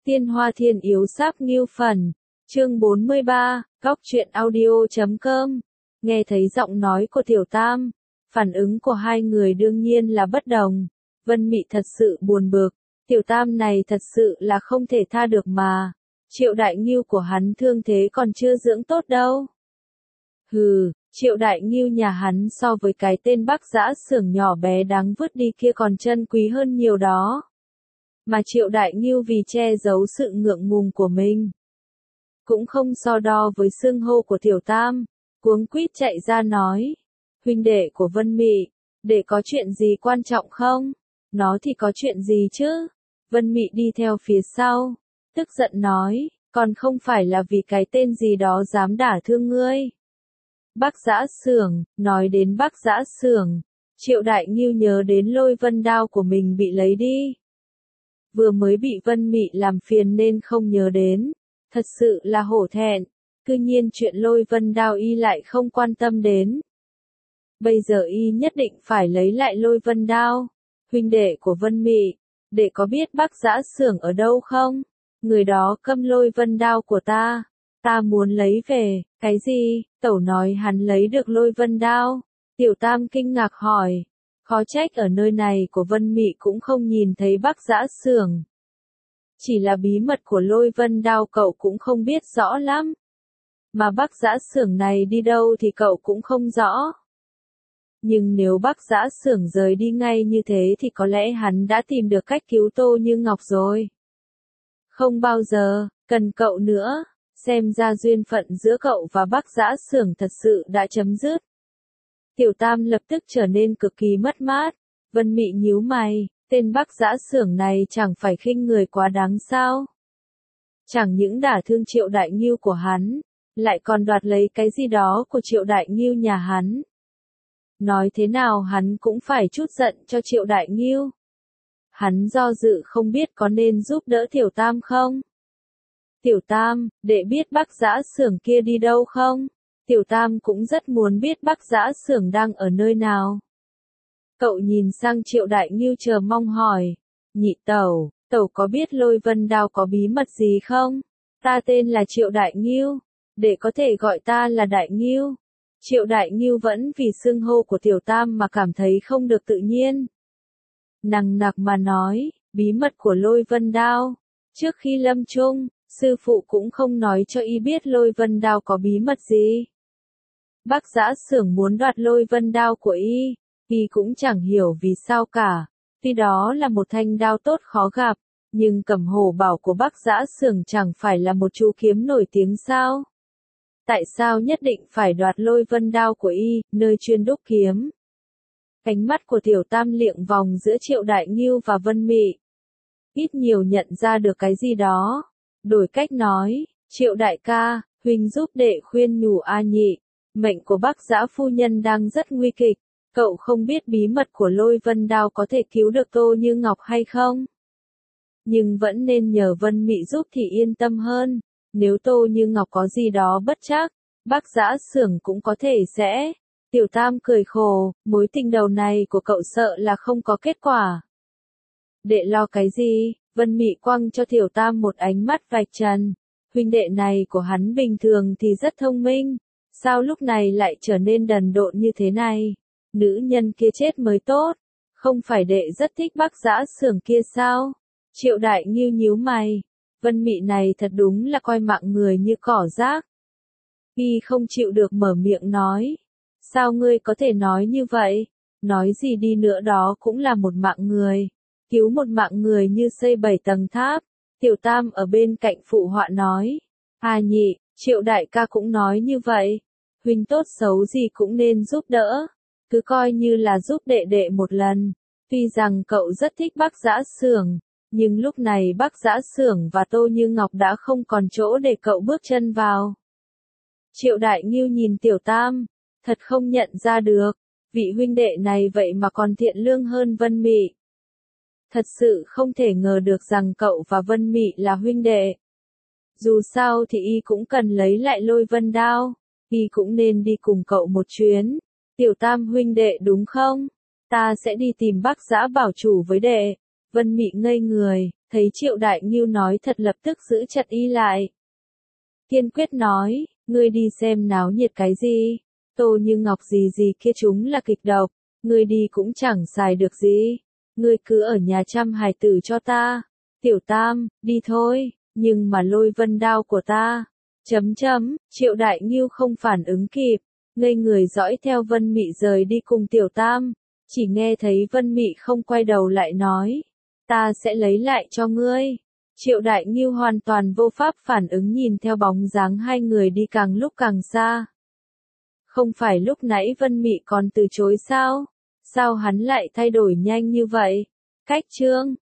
Tiên Hoa Thiên Yếu Sáp Ngưu Phần, chương 43, Góc Truyện Audio.com. Nghe thấy giọng nói của Tiểu Tam, phản ứng của hai người đương nhiên là bất đồng. Vân Mị thật sự buồn bực, Tiểu Tam này thật sự là không thể tha được mà. Triệu Đại Ngưu của hắn thương thế còn chưa dưỡng tốt đâu. Hừ, Triệu Đại Ngưu nhà hắn so với cái tên Bắc Dã Xưởng nhỏ bé đáng vứt đi kia còn chân quý hơn nhiều đó. Mà Triệu Đại Ngưu vì che giấu sự ngượng ngùng của mình, cũng không so đo với xưng hô của Tiểu Tam, cuống quýt chạy ra nói, huynh đệ của Vân Mị, để có chuyện gì quan trọng không? Nó thì có chuyện gì chứ? Vân Mị đi theo phía sau, tức giận nói, còn không phải là vì cái tên gì đó dám đả thương ngươi. Bắc Dã Xưởng, nói đến Bắc Dã Xưởng, Triệu Đại Ngưu nhớ đến Lôi Vân đao của mình bị lấy đi. Vừa mới bị Vân Mị làm phiền nên không nhớ đến, thật sự là hổ thẹn, cư nhiên chuyện Lôi Vân đao y lại không quan tâm đến. Bây giờ y nhất định phải lấy lại Lôi Vân đao. Huynh đệ của Vân Mị, để có biết Bắc Dã Xưởng ở đâu không? Người đó câm Lôi Vân đao của ta muốn lấy về. Cái gì? Tẩu nói hắn lấy được Lôi Vân đao? Tiểu Tam kinh ngạc hỏi. Khó trách ở nơi này của Vân Mị cũng không nhìn thấy Bắc Dã Xưởng. Chỉ là bí mật của Lôi Vân đao cậu cũng không biết rõ lắm. Mà Bắc Dã Xưởng này đi đâu thì cậu cũng không rõ. Nhưng nếu Bắc Dã Xưởng rời đi ngay như thế thì có lẽ hắn đã tìm được cách cứu Tô Như Ngọc rồi. Không bao giờ cần cậu nữa, xem ra duyên phận giữa cậu và Bắc Dã Xưởng thật sự đã chấm dứt. Tiểu Tam lập tức trở nên cực kỳ mất mát. Vân Mị nhíu mày, tên Bắc Dã Xưởng này chẳng phải khinh người quá đáng sao? Chẳng những đả thương Triệu Đại Ngưu của hắn, lại còn đoạt lấy cái gì đó của Triệu Đại Ngưu nhà hắn. Nói thế nào hắn cũng phải chút giận cho Triệu Đại Ngưu. Hắn do dự không biết có nên giúp đỡ Tiểu Tam không? Tiểu Tam, đệ biết Bắc Dã Xưởng kia đi đâu không? Tiểu Tam cũng rất muốn biết Bắc Dã Xưởng đang ở nơi nào. Cậu nhìn sang Triệu Đại Ngưu chờ mong hỏi. Nhị tẩu, tẩu có biết Lôi Vân đao có bí mật gì không? Ta tên là Triệu Đại Ngưu, để có thể gọi ta là Đại Ngưu. Triệu Đại Ngưu vẫn vì xưng hô của Tiểu Tam mà cảm thấy không được tự nhiên. Nằng nặc mà nói, bí mật của Lôi Vân đao. Trước khi lâm chung, sư phụ cũng không nói cho y biết Lôi Vân đao có bí mật gì. Bắc Dã Xưởng muốn đoạt Lôi Vân đao của y cũng chẳng hiểu vì sao cả. Tuy đó là một thanh đao tốt khó gặp, nhưng Cẩm Hổ Bảo của Bắc Dã Xưởng chẳng phải là một chú kiếm nổi tiếng sao? Tại sao nhất định phải đoạt Lôi Vân đao của y, nơi chuyên đúc kiếm? Ánh mắt của Tiểu Tam liệng vòng giữa Triệu Đại Ngưu và Vân Mị. Ít nhiều nhận ra được cái gì đó. Đổi cách nói, Triệu đại ca, huynh giúp đệ khuyên nhủ A Nhị. Mệnh của Bắc Dã phu nhân đang rất nguy kịch. Cậu không biết bí mật của Lôi Vân đao có thể cứu được Tô Như Ngọc hay không? Nhưng vẫn nên nhờ Vân Mị giúp thì yên tâm hơn. Nếu Tô Như Ngọc có gì đó bất trắc, Bắc Dã Xưởng cũng có thể sẽ. Tiểu Tam cười khổ, mối tình đầu này của cậu sợ là không có kết quả. Đệ lo cái gì? Vân Mị quăng cho Tiểu Tam một ánh mắt vạch trần. Huynh đệ này của hắn bình thường thì rất thông minh. Sao lúc này lại trở nên đần độn như thế này? Nữ nhân kia chết mới tốt. Không phải đệ rất thích Bắc Dã Xưởng kia sao? Triệu Đại Ngưu nhíu mày. Vân Mị này thật đúng là coi mạng người như cỏ rác. Y không chịu được mở miệng nói. Sao ngươi có thể nói như vậy? Nói gì đi nữa đó cũng là một mạng người. Cứu một mạng người như xây 7 tầng tháp. Tiểu Tam ở bên cạnh phụ họa nói. A Nhị, Triệu đại ca cũng nói như vậy. Huynh tốt xấu gì cũng nên giúp đỡ. Cứ coi như là giúp đệ đệ một lần. Tuy rằng cậu rất thích Bắc Dã Xưởng, nhưng lúc này Bắc Dã Xưởng và Tô Như Ngọc đã không còn chỗ để cậu bước chân vào. Triệu Đại Ngưu nhìn Tiểu Tam, thật không nhận ra được, vị huynh đệ này vậy mà còn thiện lương hơn Vân Mị. Thật sự không thể ngờ được rằng cậu và Vân Mị là huynh đệ. Dù sao thì y cũng cần lấy lại Lôi Vân đao, y cũng nên đi cùng cậu một chuyến. Tiểu Tam huynh đệ đúng không? Ta sẽ đi tìm Bắc Dã bảo chủ với đệ. Vân Mị ngây người, thấy Triệu Đại Ngưu nói thật lập tức giữ chặt y lại. Kiên quyết nói, ngươi đi xem náo nhiệt cái gì, Tô Như Ngọc gì gì kia chúng là kịch độc, ngươi đi cũng chẳng xài được gì, ngươi cứ ở nhà chăm hài tử cho ta. Tiểu Tam, đi thôi, nhưng mà lôi vân đao của ta. Triệu Đại Ngưu không phản ứng kịp, ngây người dõi theo Vân Mị rời đi cùng Tiểu Tam, chỉ nghe thấy Vân Mị không quay đầu lại nói, ta sẽ lấy lại cho ngươi. Triệu Đại Ngưu hoàn toàn vô pháp phản ứng nhìn theo bóng dáng hai người đi càng lúc càng xa. Không phải lúc nãy Vân Mị còn từ chối sao? Sao hắn lại thay đổi nhanh như vậy? Cách chương